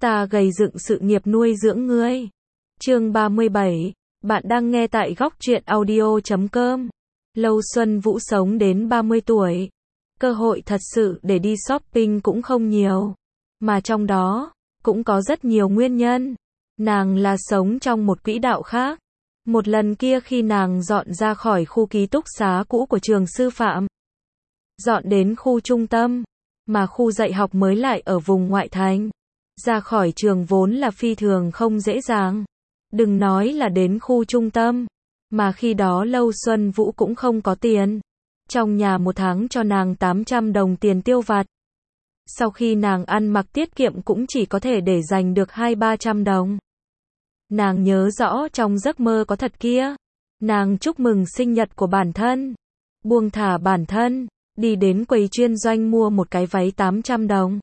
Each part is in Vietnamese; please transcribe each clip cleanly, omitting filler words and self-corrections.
Ta gầy dựng sự nghiệp nuôi dưỡng ngươi. Chương 37. Bạn đang nghe tại góc truyện audio.com. Lâu Xuân Vũ sống đến 30 tuổi. Cơ hội thật sự để đi shopping cũng không nhiều. Mà trong đó, cũng có rất nhiều nguyên nhân. Nàng là sống trong một quỹ đạo khác. Một lần kia khi nàng dọn ra khỏi khu ký túc xá cũ của trường sư phạm. Dọn đến khu trung tâm, mà khu dạy học mới lại ở vùng ngoại thành. Ra khỏi trường vốn là phi thường không dễ dàng. Đừng nói là đến khu trung tâm, mà khi đó Lâu Xuân Vũ cũng không có tiền. Trong nhà một tháng cho nàng 800 đồng tiền tiêu vặt. Sau khi nàng ăn mặc tiết kiệm cũng chỉ có thể để dành được 200-300 đồng. Nàng nhớ rõ trong giấc mơ có thật kia. Nàng chúc mừng sinh nhật của bản thân. Buông thả bản thân, đi đến quầy chuyên doanh mua một cái váy 800 đồng.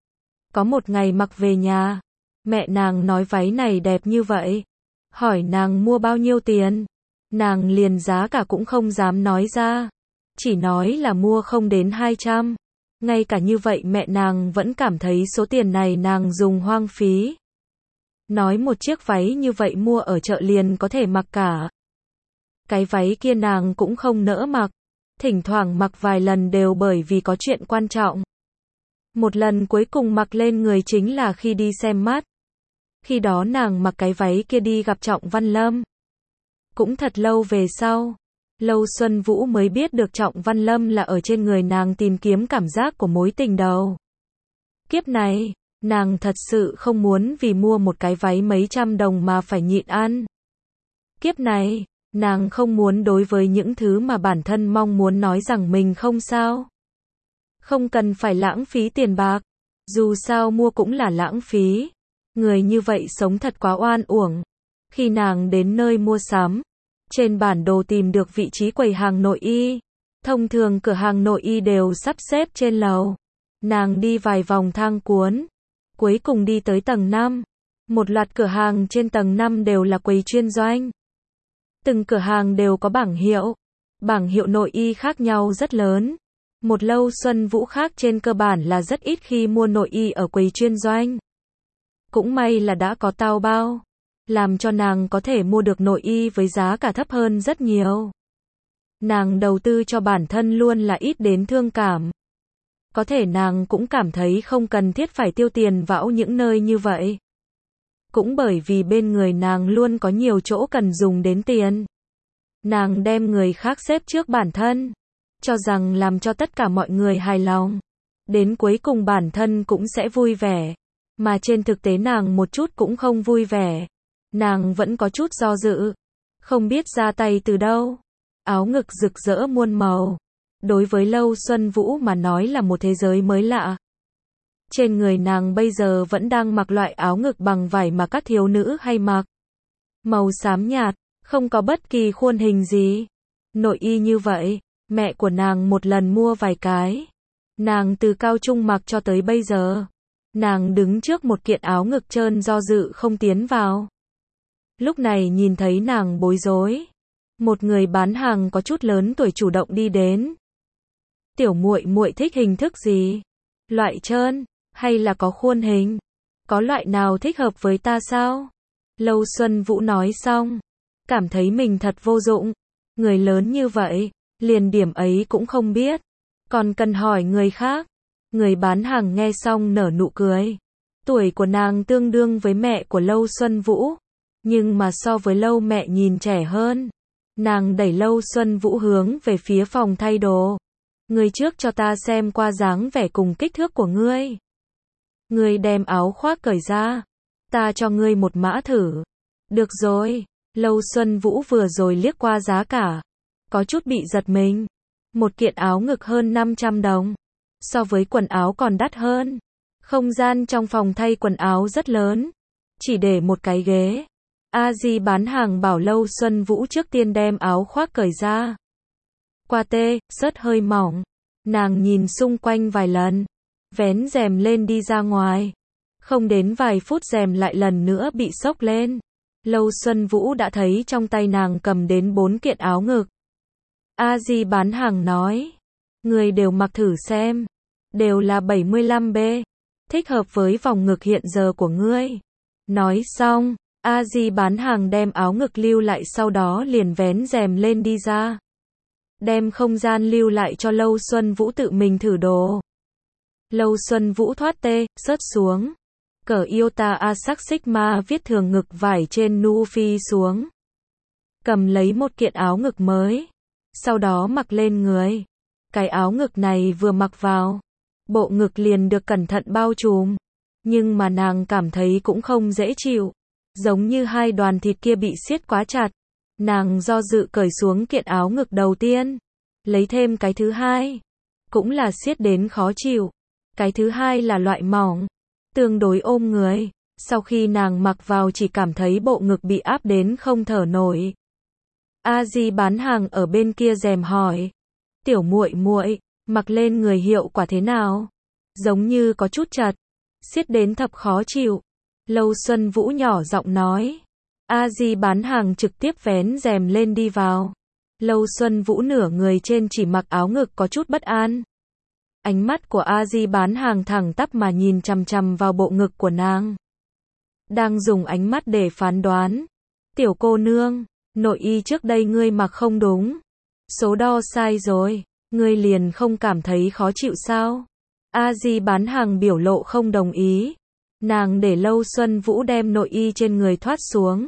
Có một ngày mặc về nhà, mẹ nàng nói váy này đẹp như vậy. Hỏi nàng mua bao nhiêu tiền. Nàng liền giá cả cũng không dám nói ra. Chỉ nói là mua không đến 200. Ngay cả như vậy mẹ nàng vẫn cảm thấy số tiền này nàng dùng hoang phí. Nói một chiếc váy như vậy mua ở chợ liền có thể mặc cả. Cái váy kia nàng cũng không nỡ mặc. Thỉnh thoảng mặc vài lần đều bởi vì có chuyện quan trọng. Một lần cuối cùng mặc lên người chính là khi đi xem mắt. Khi đó nàng mặc cái váy kia đi gặp Trọng Văn Lâm. Cũng thật lâu về sau, Lâu Xuân Vũ mới biết được Trọng Văn Lâm là ở trên người nàng tìm kiếm cảm giác của mối tình đầu. Kiếp này, nàng thật sự không muốn vì mua một cái váy mấy trăm đồng mà phải nhịn ăn. Kiếp này, nàng không muốn đối với những thứ mà bản thân mong muốn nói rằng mình không sao. Không cần phải lãng phí tiền bạc. Dù sao mua cũng là lãng phí. Người như vậy sống thật quá oan uổng. Khi nàng đến nơi mua sắm, trên bản đồ tìm được vị trí quầy hàng nội y. Thông thường cửa hàng nội y đều sắp xếp trên lầu. Nàng đi vài vòng thang cuốn. Cuối cùng đi tới tầng 5. Một loạt cửa hàng trên tầng 5 đều là quầy chuyên doanh. Từng cửa hàng đều có bảng hiệu. Bảng hiệu nội y khác nhau rất lớn. Một Lâu Xuân Vũ khác trên cơ bản là rất ít khi mua nội y ở quầy chuyên doanh. Cũng may là đã có Taobao, làm cho nàng có thể mua được nội y với giá cả thấp hơn rất nhiều. Nàng đầu tư cho bản thân luôn là ít đến thương cảm. Có thể nàng cũng cảm thấy không cần thiết phải tiêu tiền vào những nơi như vậy. Cũng bởi vì bên người nàng luôn có nhiều chỗ cần dùng đến tiền. Nàng đem người khác xếp trước bản thân, cho rằng làm cho tất cả mọi người hài lòng. Đến cuối cùng bản thân cũng sẽ vui vẻ. Mà trên thực tế nàng một chút cũng không vui vẻ. Nàng vẫn có chút do dự. Không biết ra tay từ đâu. Áo ngực rực rỡ muôn màu. Đối với Lâu Xuân Vũ mà nói là một thế giới mới lạ. Trên người nàng bây giờ vẫn đang mặc loại áo ngực bằng vải mà các thiếu nữ hay mặc. Màu xám nhạt, không có bất kỳ khuôn hình gì. Nội y như vậy, mẹ của nàng một lần mua vài cái. Nàng từ cao trung mặc cho tới bây giờ. Nàng đứng trước một kiện áo ngực trơn do dự không tiến vào. Lúc này nhìn thấy nàng bối rối. Một người bán hàng có chút lớn tuổi chủ động đi đến. Tiểu muội muội thích hình thức gì? Loại trơn, hay là có khuôn hình? Có loại nào thích hợp với ta sao? Lâu Xuân Vũ nói xong. Cảm thấy mình thật vô dụng. Người lớn như vậy, liền điểm ấy cũng không biết. Còn cần hỏi người khác. Người bán hàng nghe xong nở nụ cười. Tuổi của nàng tương đương với mẹ của Lâu Xuân Vũ. Nhưng mà so với Lâu mẹ nhìn trẻ hơn. Nàng đẩy Lâu Xuân Vũ hướng về phía phòng thay đồ. Ngươi trước cho ta xem qua dáng vẻ cùng kích thước của ngươi. Ngươi đem áo khoác cởi ra. Ta cho ngươi một mã thử. Được rồi. Lâu Xuân Vũ vừa rồi liếc qua giá cả. Có chút bị giật mình. Một kiện áo ngực hơn 500 đồng. So với quần áo còn đắt hơn. Không gian trong phòng thay quần áo rất lớn. Chỉ để một cái ghế. A Di bán hàng bảo Lâu Xuân Vũ trước tiên đem áo khoác cởi ra. Qua tê, rất hơi mỏng. Nàng nhìn xung quanh vài lần. Vén rèm lên đi ra ngoài. Không đến vài phút rèm lại lần nữa bị xốc lên. Lâu Xuân Vũ đã thấy trong tay nàng cầm đến 4 kiện áo ngực. A Di bán hàng nói. Người đều mặc thử xem. Đều là 75B. thích hợp với vòng ngực hiện giờ của ngươi. Nói xong, A Di bán hàng đem áo ngực lưu lại sau đó liền vén rèm lên đi ra. Đem không gian lưu lại cho Lâu Xuân Vũ tự mình thử đồ. Lâu Xuân Vũ thoát tê, sớt xuống. Cởi Iota Asac Sigma viết thường ngực vải trên nu phi xuống. Cầm lấy một kiện áo ngực mới. Sau đó mặc lên người. Cái áo ngực này vừa mặc vào, bộ ngực liền được cẩn thận bao trùm. Nhưng mà nàng cảm thấy cũng không dễ chịu. Giống như hai đoàn thịt kia bị siết quá chặt. Nàng do dự cởi xuống kiện áo ngực đầu tiên. Lấy thêm cái thứ hai. Cũng là siết đến khó chịu. Cái thứ hai là loại mỏng. Tương đối ôm người. Sau khi nàng mặc vào chỉ cảm thấy bộ ngực bị áp đến không thở nổi. A Di bán hàng ở bên kia rèm hỏi. Tiểu muội muội, mặc lên người hiệu quả thế nào? Giống như có chút chật. Siết đến thập khó chịu. Lâu Xuân Vũ nhỏ giọng nói. A Di bán hàng trực tiếp vén rèm lên đi vào. Lâu Xuân Vũ nửa người trên chỉ mặc áo ngực có chút bất an. Ánh mắt của A Di bán hàng thẳng tắp mà nhìn chằm chằm vào bộ ngực của nàng. Đang dùng ánh mắt để phán đoán. Tiểu cô nương, nội y trước đây ngươi mặc không đúng. Số đo sai rồi, ngươi liền không cảm thấy khó chịu sao? A Di bán hàng biểu lộ không đồng ý. Nàng để Lâu Xuân Vũ đem nội y trên người thoát xuống.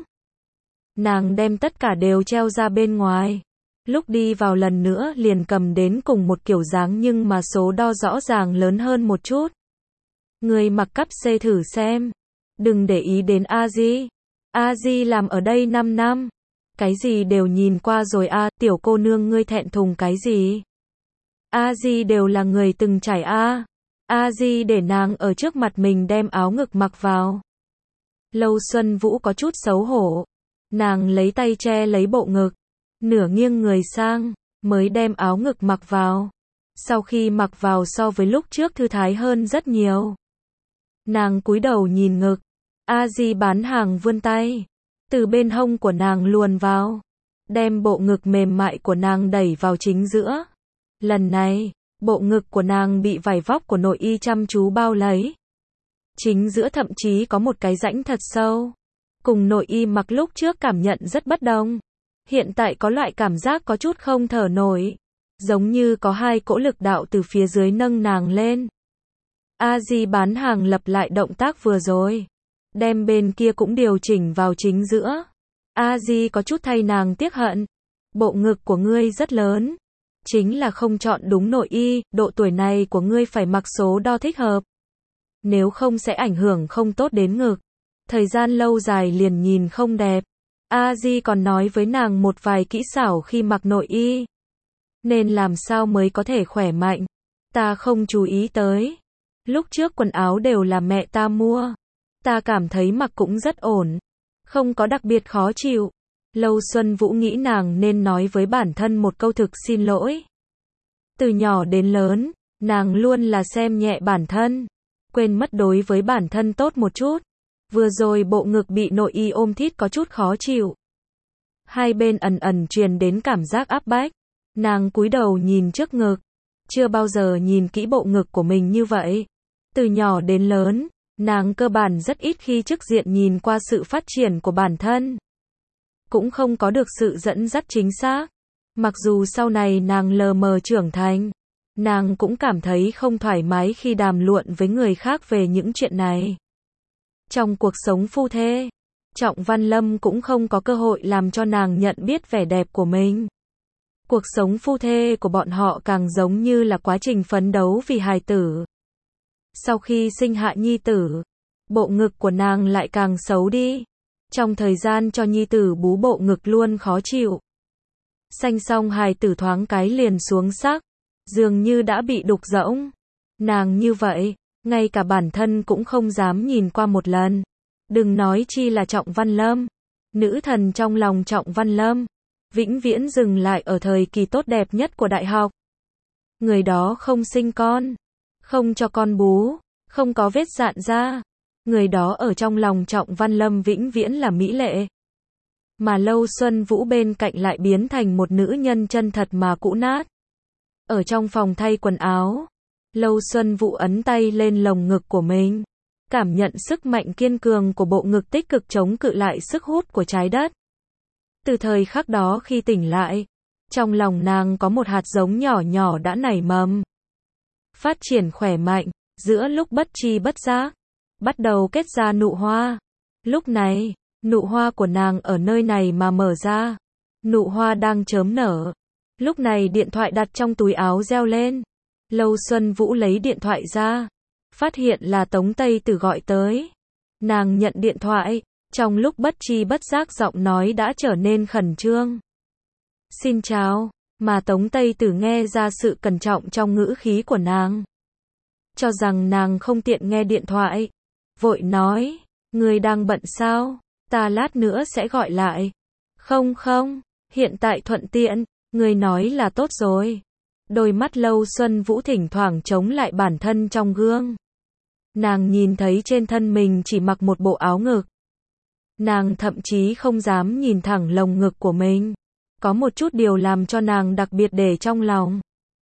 Nàng đem tất cả đều treo ra bên ngoài. Lúc đi vào lần nữa liền cầm đến cùng một kiểu dáng nhưng mà số đo rõ ràng lớn hơn một chút. Người mặc cắp C thử xem. Đừng để ý đến A Di. A Di làm ở đây 5 năm. Cái gì đều nhìn qua rồi a, tiểu cô nương ngươi thẹn thùng cái gì? A Di đều là người từng trải a. A Di để nàng ở trước mặt mình đem áo ngực mặc vào. Lâu Xuân Vũ có chút xấu hổ. Nàng lấy tay che lấy bộ ngực. Nửa nghiêng người sang, mới đem áo ngực mặc vào. Sau khi mặc vào so với lúc trước thư thái hơn rất nhiều. Nàng cúi đầu nhìn ngực. A Di bán hàng vươn tay. Từ bên hông của nàng luồn vào. Đem bộ ngực mềm mại của nàng đẩy vào chính giữa. Lần này, bộ ngực của nàng bị vải vóc của nội y chăm chú bao lấy. Chính giữa thậm chí có một cái rãnh thật sâu. Cùng nội y mặc lúc trước cảm nhận rất bất đồng. Hiện tại có loại cảm giác có chút không thở nổi. Giống như có hai cỗ lực đạo từ phía dưới nâng nàng lên. A Di bán hàng lặp lại động tác vừa rồi. Đem bên kia cũng điều chỉnh vào chính giữa. A Di có chút thay nàng tiếc hận. Bộ ngực của ngươi rất lớn. Chính là không chọn đúng nội y, độ tuổi này của ngươi phải mặc số đo thích hợp. Nếu không sẽ ảnh hưởng không tốt đến ngực. Thời gian lâu dài liền nhìn không đẹp. A Di còn nói với nàng một vài kỹ xảo khi mặc nội y. Nên làm sao mới có thể khỏe mạnh. Ta không chú ý tới. Lúc trước quần áo đều là mẹ ta mua. Ta cảm thấy mặc cũng rất ổn. Không có đặc biệt khó chịu. Lâu Xuân Vũ nghĩ nàng nên nói với bản thân một câu thực xin lỗi. Từ nhỏ đến lớn, nàng luôn là xem nhẹ bản thân. Quên mất đối với bản thân tốt một chút. Vừa rồi bộ ngực bị nội y ôm thít có chút khó chịu. Hai bên ẩn ẩn truyền đến cảm giác áp bách. Nàng cúi đầu nhìn trước ngực. Chưa bao giờ nhìn kỹ bộ ngực của mình như vậy. Từ nhỏ đến lớn, nàng cơ bản rất ít khi trực diện nhìn qua sự phát triển của bản thân. Cũng không có được sự dẫn dắt chính xác. Mặc dù sau này nàng lờ mờ trưởng thành, nàng cũng cảm thấy không thoải mái khi đàm luận với người khác về những chuyện này. Trong cuộc sống phu thê, Trọng Văn Lâm cũng không có cơ hội làm cho nàng nhận biết vẻ đẹp của mình. Cuộc sống phu thê của bọn họ càng giống như là quá trình phấn đấu vì hài tử. Sau khi sinh hạ nhi tử, bộ ngực của nàng lại càng xấu đi. Trong thời gian cho nhi tử bú bộ ngực luôn khó chịu. Sanh xong hài tử thoáng cái liền xuống sắc, dường như đã bị đục rỗng. Nàng như vậy, ngay cả bản thân cũng không dám nhìn qua một lần. Đừng nói chi là Trọng Văn Lâm. Nữ thần trong lòng Trọng Văn Lâm, vĩnh viễn dừng lại ở thời kỳ tốt đẹp nhất của đại học. Người đó không sinh con, không cho con bú, không có vết rạn da. Người đó ở trong lòng Trọng Văn Lâm vĩnh viễn là mỹ lệ. Mà Lâu Xuân Vũ bên cạnh lại biến thành một nữ nhân chân thật mà cũ nát. Ở trong phòng thay quần áo, Lâu Xuân Vũ ấn tay lên lồng ngực của mình, cảm nhận sức mạnh kiên cường của bộ ngực tích cực chống cự lại sức hút của trái đất. Từ thời khắc đó khi tỉnh lại, trong lòng nàng có một hạt giống nhỏ nhỏ đã nảy mầm, phát triển khỏe mạnh, giữa lúc bất tri bất giác, bắt đầu kết ra nụ hoa. Lúc này, nụ hoa của nàng ở nơi này mà mở ra, nụ hoa đang chớm nở. Lúc này điện thoại đặt trong túi áo reo lên. Lâu Xuân Vũ lấy điện thoại ra, phát hiện là Tống Tây Tử gọi tới. Nàng nhận điện thoại, trong lúc bất tri bất giác giọng nói đã trở nên khẩn trương. Xin chào, mà Tống Tây Tử nghe ra sự cẩn trọng trong ngữ khí của nàng. Cho rằng nàng không tiện nghe điện thoại, vội nói, người đang bận sao, ta lát nữa sẽ gọi lại. Không, hiện tại thuận tiện, người nói là tốt rồi. Đôi mắt Lâu Xuân Vũ thỉnh thoảng chống lại bản thân trong gương. Nàng nhìn thấy trên thân mình chỉ mặc một bộ áo ngực. Nàng thậm chí không dám nhìn thẳng lồng ngực của mình. Có một chút điều làm cho nàng đặc biệt để trong lòng.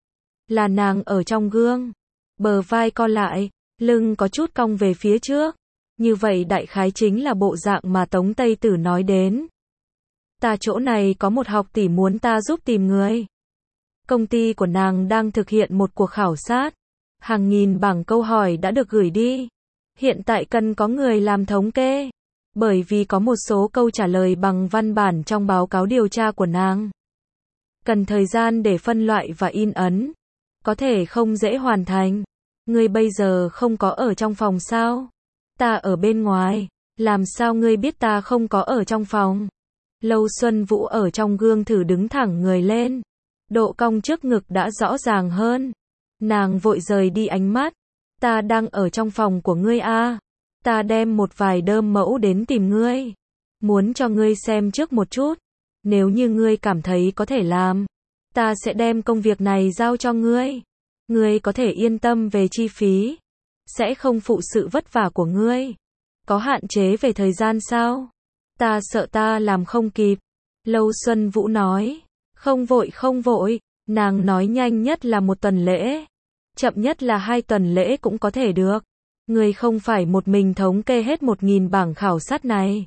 Là nàng ở trong gương, bờ vai co lại, lưng có chút cong về phía trước. Như vậy đại khái chính là bộ dạng mà Tống Tây Tử nói đến. Ta chỗ này có một học tỷ muốn ta giúp tìm người. Công ty của nàng đang thực hiện một cuộc khảo sát. Hàng nghìn bảng câu hỏi đã được gửi đi. Hiện tại cần có người làm thống kê. Bởi vì có một số câu trả lời bằng văn bản trong báo cáo điều tra của nàng. Cần thời gian để phân loại và in ấn. Có thể không dễ hoàn thành. Ngươi bây giờ không có ở trong phòng sao? Ta ở bên ngoài. Làm sao ngươi biết ta không có ở trong phòng? Lâu Xuân Vũ ở trong gương thử đứng thẳng người lên. Độ cong trước ngực đã rõ ràng hơn. Nàng vội rời đi ánh mắt. Ta đang ở trong phòng của ngươi à? Ta đem một vài đơm mẫu đến tìm ngươi. Muốn cho ngươi xem trước một chút. Nếu như ngươi cảm thấy có thể làm, ta sẽ đem công việc này giao cho ngươi. Ngươi có thể yên tâm về chi phí. Sẽ không phụ sự vất vả của ngươi. Có hạn chế về thời gian sao? Ta sợ ta làm không kịp. Lâu Xuân Vũ nói. Không vội. Nàng nói nhanh nhất là 1 tuần lễ. Chậm nhất là 2 tuần lễ cũng có thể được. Người không phải một mình thống kê hết 1000 bảng khảo sát này.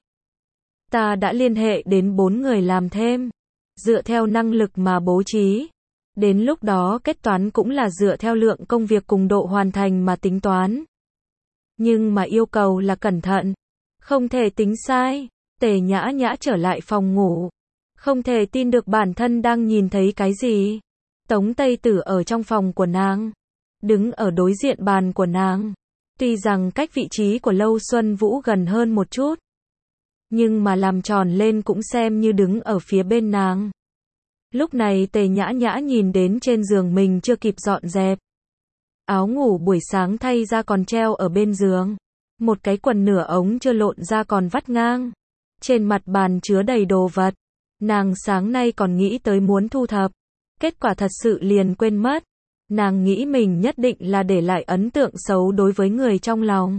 Ta đã liên hệ đến 4 người làm thêm. Dựa theo năng lực mà bố trí. Đến lúc đó kết toán cũng là dựa theo lượng công việc cùng độ hoàn thành mà tính toán. Nhưng mà yêu cầu là cẩn thận. Không thể tính sai. Tề Nhã Nhã trở lại phòng ngủ. Không thể tin được bản thân đang nhìn thấy cái gì. Tống Tây Tử ở trong phòng của nàng. Đứng ở đối diện bàn của nàng. Tuy rằng cách vị trí của Lâu Xuân Vũ gần hơn một chút. Nhưng mà làm tròn lên cũng xem như đứng ở phía bên nàng. Lúc này Tề Nhã Nhã nhìn đến trên giường mình chưa kịp dọn dẹp. Áo ngủ buổi sáng thay ra còn treo ở bên giường. Một cái quần nửa ống chưa lộn ra còn vắt ngang. Trên mặt bàn chứa đầy đồ vật. Nàng sáng nay còn nghĩ tới muốn thu thập. Kết quả thật sự liền quên mất. Nàng nghĩ mình nhất định là để lại ấn tượng xấu đối với người trong lòng.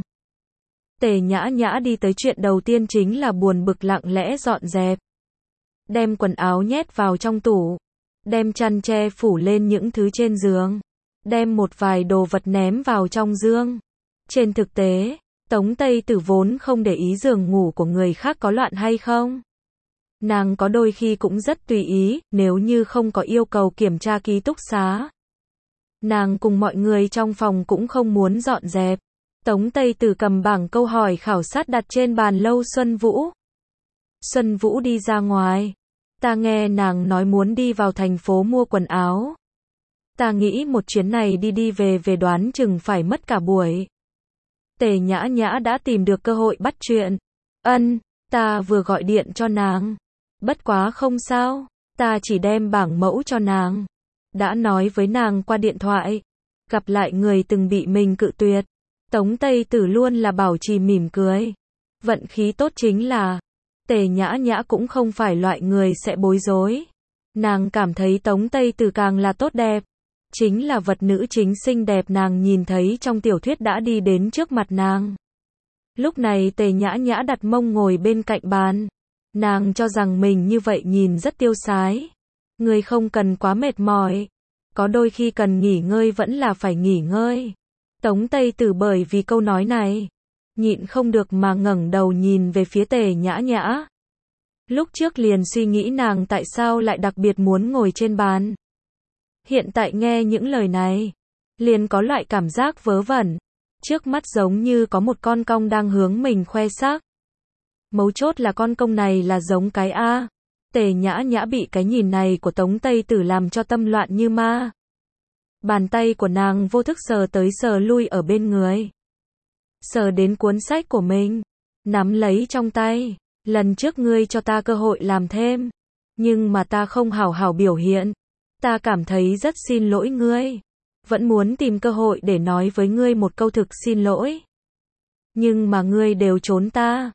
Tề Nhã Nhã đi tới chuyện đầu tiên chính là buồn bực lặng lẽ dọn dẹp. Đem quần áo nhét vào trong tủ. Đem chăn che phủ lên những thứ trên giường. Đem một vài đồ vật ném vào trong giường. Trên thực tế, Tống Tây Tử vốn không để ý giường ngủ của người khác có loạn hay không. Nàng có đôi khi cũng rất tùy ý, nếu như không có yêu cầu kiểm tra ký túc xá. Nàng cùng mọi người trong phòng cũng không muốn dọn dẹp. Tống Tây Tử cầm bảng câu hỏi khảo sát đặt trên bàn Lâu Xuân Vũ. Xuân Vũ đi ra ngoài. Ta nghe nàng nói muốn đi vào thành phố mua quần áo. Ta nghĩ một chuyến này đi về đoán chừng phải mất cả buổi. Tề Nhã Nhã đã tìm được cơ hội bắt chuyện. Ta vừa gọi điện cho nàng. Bất quá không sao, ta chỉ đem bảng mẫu cho nàng. Đã nói với nàng qua điện thoại. Gặp lại người từng bị mình cự tuyệt. Tống Tây Tử luôn là bảo trì mỉm cười. Vận khí tốt chính là Tề Nhã Nhã cũng không phải loại người sẽ bối rối. Nàng cảm thấy Tống Tây Tử càng là tốt đẹp. Chính là vật nữ chính xinh đẹp nàng nhìn thấy trong tiểu thuyết đã đi đến trước mặt nàng. Lúc này Tề Nhã Nhã đặt mông ngồi bên cạnh bàn. Nàng cho rằng mình như vậy nhìn rất tiêu sái. Người không cần quá mệt mỏi. có đôi khi cần nghỉ ngơi vẫn là phải nghỉ ngơi. Tống Tây Tử bởi vì câu nói này, nhịn không được mà ngẩng đầu nhìn về phía Tề Nhã Nhã. Lúc trước liền suy nghĩ nàng tại sao lại đặc biệt muốn ngồi trên bàn. Hiện tại nghe những lời này, liền có loại cảm giác vớ vẩn. Trước mắt giống như có một con cong đang hướng mình khoe xác. Mấu chốt là con công này là giống cái A. Tề Nhã Nhã bị cái nhìn này của Tống Tây Tử làm cho tâm loạn như ma. Bàn tay của nàng vô thức sờ tới sờ lui ở bên người. Sờ đến cuốn sách của mình, nắm lấy trong tay. Lần trước ngươi cho ta cơ hội làm thêm, nhưng mà ta không hảo hảo biểu hiện. Ta cảm thấy rất xin lỗi ngươi. Vẫn muốn tìm cơ hội để nói với ngươi một câu thực xin lỗi. Nhưng mà ngươi đều trốn ta.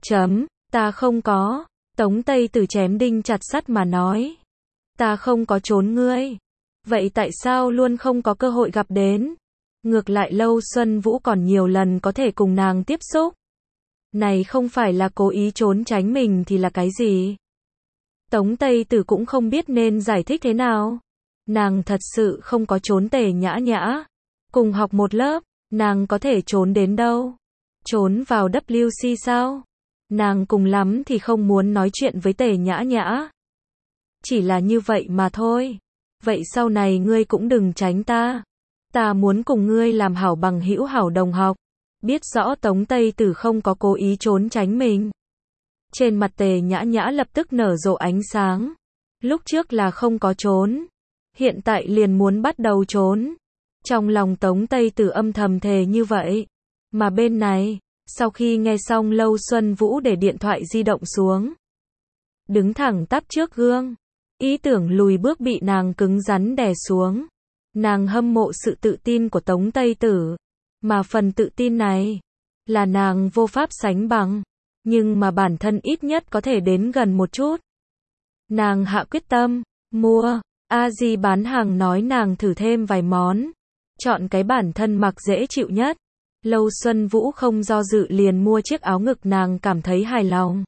Ta không có. Tống Tây Tử chém đinh chặt sắt mà nói. Ta không có trốn ngươi. Vậy tại sao luôn không có cơ hội gặp đến? Ngược lại Lâu Xuân Vũ còn nhiều lần có thể cùng nàng tiếp xúc. Này không phải là cố ý trốn tránh mình thì là cái gì? Tống Tây Tử cũng không biết nên giải thích thế nào. Nàng thật sự không có trốn Tề Nhã Nhã. Cùng học một lớp, nàng có thể trốn đến đâu? Trốn vào WC sao? Nàng cùng lắm thì không muốn nói chuyện với Tề Nhã Nhã. Chỉ là như vậy mà thôi. Vậy sau này ngươi cũng đừng tránh ta. Ta muốn cùng ngươi làm hảo bằng hữu hảo đồng học. Biết rõ Tống Tây Tử không có cố ý trốn tránh mình. Trên mặt Tề Nhã Nhã lập tức nở rộ ánh sáng. Lúc trước là không có trốn. Hiện tại liền muốn bắt đầu trốn. Trong lòng Tống Tây Tử âm thầm thề như vậy. Mà bên này, sau khi nghe xong Lâu Xuân Vũ để điện thoại di động xuống. Đứng thẳng tắp trước gương. Ý tưởng lùi bước bị nàng cứng rắn đè xuống. Nàng hâm mộ sự tự tin của Tống Tây Tử. Mà phần tự tin này, là nàng vô pháp sánh bằng. Nhưng mà bản thân ít nhất có thể đến gần một chút. Nàng hạ quyết tâm, mua. A Di bán hàng nói nàng thử thêm vài món. Chọn cái bản thân mặc dễ chịu nhất. Lâu Xuân Vũ không do dự liền mua chiếc áo ngực nàng cảm thấy hài lòng.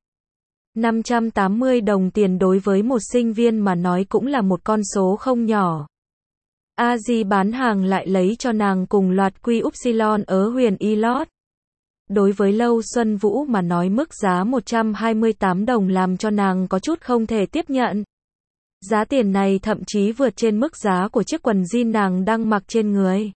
580 đồng tiền đối với một sinh viên mà nói cũng là một con số không nhỏ. A Di bán hàng lại lấy cho nàng cùng loạt quy upsilon ở Huyền Y lót. Đối với Lâu Xuân Vũ mà nói mức giá 128 đồng làm cho nàng có chút không thể tiếp nhận. Giá tiền này thậm chí vượt trên mức giá của chiếc quần jean nàng đang mặc trên người.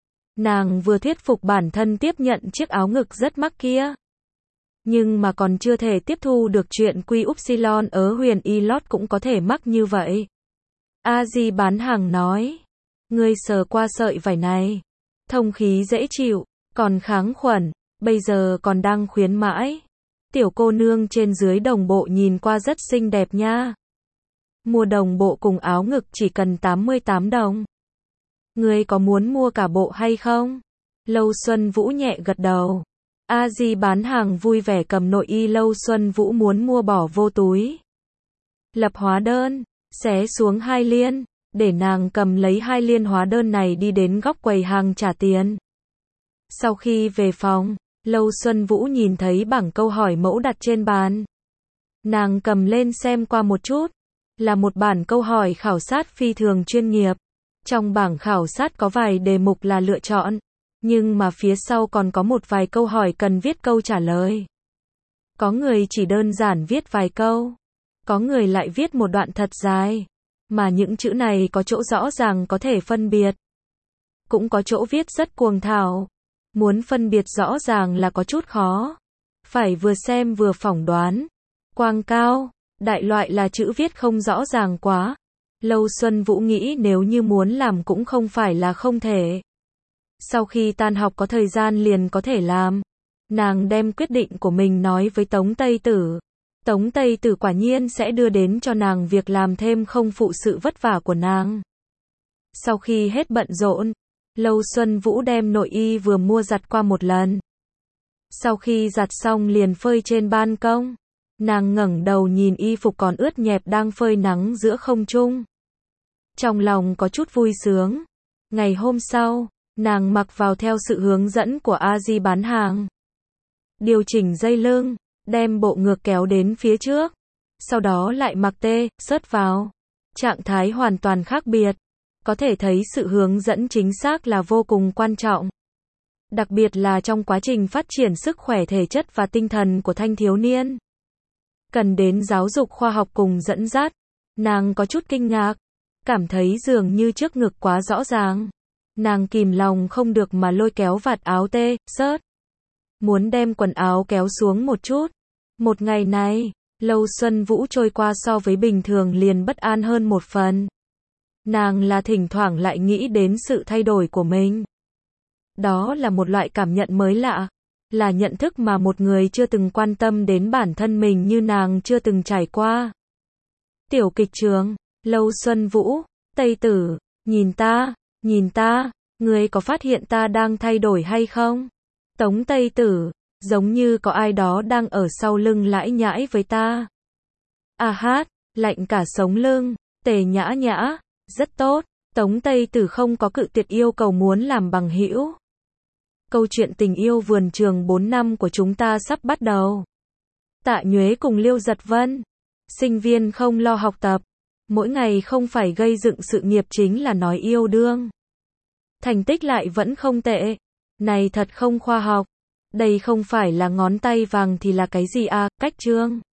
Nàng vừa thuyết phục bản thân tiếp nhận chiếc áo ngực rất mắc kia. Nhưng mà còn chưa thể tiếp thu được chuyện quy upsilon ở Huyền Y lót cũng có thể mắc như vậy. A Di bán hàng nói. Ngươi sờ qua sợi vải này. Thông khí dễ chịu, còn kháng khuẩn, bây giờ còn đang khuyến mãi. Tiểu cô nương trên dưới đồng bộ nhìn qua rất xinh đẹp nha. Mua đồng bộ cùng áo ngực chỉ cần 88 đồng. Ngươi có muốn mua cả bộ hay không? Lâu Xuân Vũ nhẹ gật đầu. A Di bán hàng vui vẻ cầm nội y Lâu Xuân Vũ muốn mua bỏ vô túi. Lập hóa đơn, xé xuống 2 liên, để nàng cầm lấy 2 liên hóa đơn này đi đến góc quầy hàng trả tiền. Sau khi về phòng, Lâu Xuân Vũ nhìn thấy bảng câu hỏi mẫu đặt trên bàn. Nàng cầm lên xem qua một chút. Là một bản câu hỏi khảo sát phi thường chuyên nghiệp. Trong bảng khảo sát có vài đề mục là lựa chọn. Nhưng mà phía sau còn có một vài câu hỏi cần viết câu trả lời. Có người chỉ đơn giản viết vài câu. Có người lại viết một đoạn thật dài. Mà những chữ này có chỗ rõ ràng có thể phân biệt. Cũng có chỗ viết rất cuồng thảo. Muốn phân biệt rõ ràng là có chút khó. Phải vừa xem vừa phỏng đoán. Quang cao, đại loại là chữ viết không rõ ràng quá. Lâu Xuân Vũ nghĩ nếu như muốn làm cũng không phải là không thể. Sau khi tan học có thời gian liền có thể làm. Nàng đem quyết định của mình nói với Tống Tây Tử. Tống Tây Tử quả nhiên sẽ đưa đến cho nàng việc làm thêm không phụ sự vất vả của nàng. Sau khi hết bận rộn, Lâu Xuân Vũ đem nội y vừa mua giặt qua một lần. Sau khi giặt xong liền phơi trên ban công. Nàng ngẩng đầu nhìn y phục còn ướt nhẹp đang phơi nắng giữa không trung. Trong lòng có chút vui sướng. Ngày hôm sau, nàng mặc vào theo sự hướng dẫn của A Di bán hàng. Điều chỉnh dây lưng, đem bộ ngực kéo đến phía trước. Sau đó lại mặc tê, xớt vào. Trạng thái hoàn toàn khác biệt. Có thể thấy sự hướng dẫn chính xác là vô cùng quan trọng. Đặc biệt là trong quá trình phát triển sức khỏe thể chất và tinh thần của thanh thiếu niên. Cần đến giáo dục khoa học cùng dẫn dắt. Nàng có chút kinh ngạc. Cảm thấy dường như trước ngực quá rõ ràng. Nàng kìm lòng không được mà lôi kéo vạt áo t-shirt. Muốn đem quần áo kéo xuống một chút. Một ngày này, Lâu Xuân Vũ trôi qua so với bình thường liền bất an hơn một phần. Nàng là thỉnh thoảng lại nghĩ đến sự thay đổi của mình. Đó là một loại cảm nhận mới lạ. Là nhận thức mà một người chưa từng quan tâm đến bản thân mình như nàng chưa từng trải qua. Tiểu kịch trường, Lâu Xuân Vũ, Tây Tử, nhìn ta, ngươi có phát hiện ta đang thay đổi hay không? Tống Tây Tử, giống như có ai đó đang ở sau lưng lãi nhãi với ta. A hát, lạnh cả sống lưng, Tề Nhã Nhã, rất tốt. Tống Tây Tử không có cự tuyệt yêu cầu muốn làm bằng hữu. Câu chuyện tình yêu vườn trường 4 năm của chúng ta sắp bắt đầu. Tạ Nhuế cùng Liêu Giật Vân, sinh viên không lo học tập, mỗi ngày không phải gây dựng sự nghiệp chính là nói yêu đương. Thành tích lại vẫn không tệ. Này thật không khoa học. Đây không phải là ngón tay vàng thì là cái gì à, cách chương.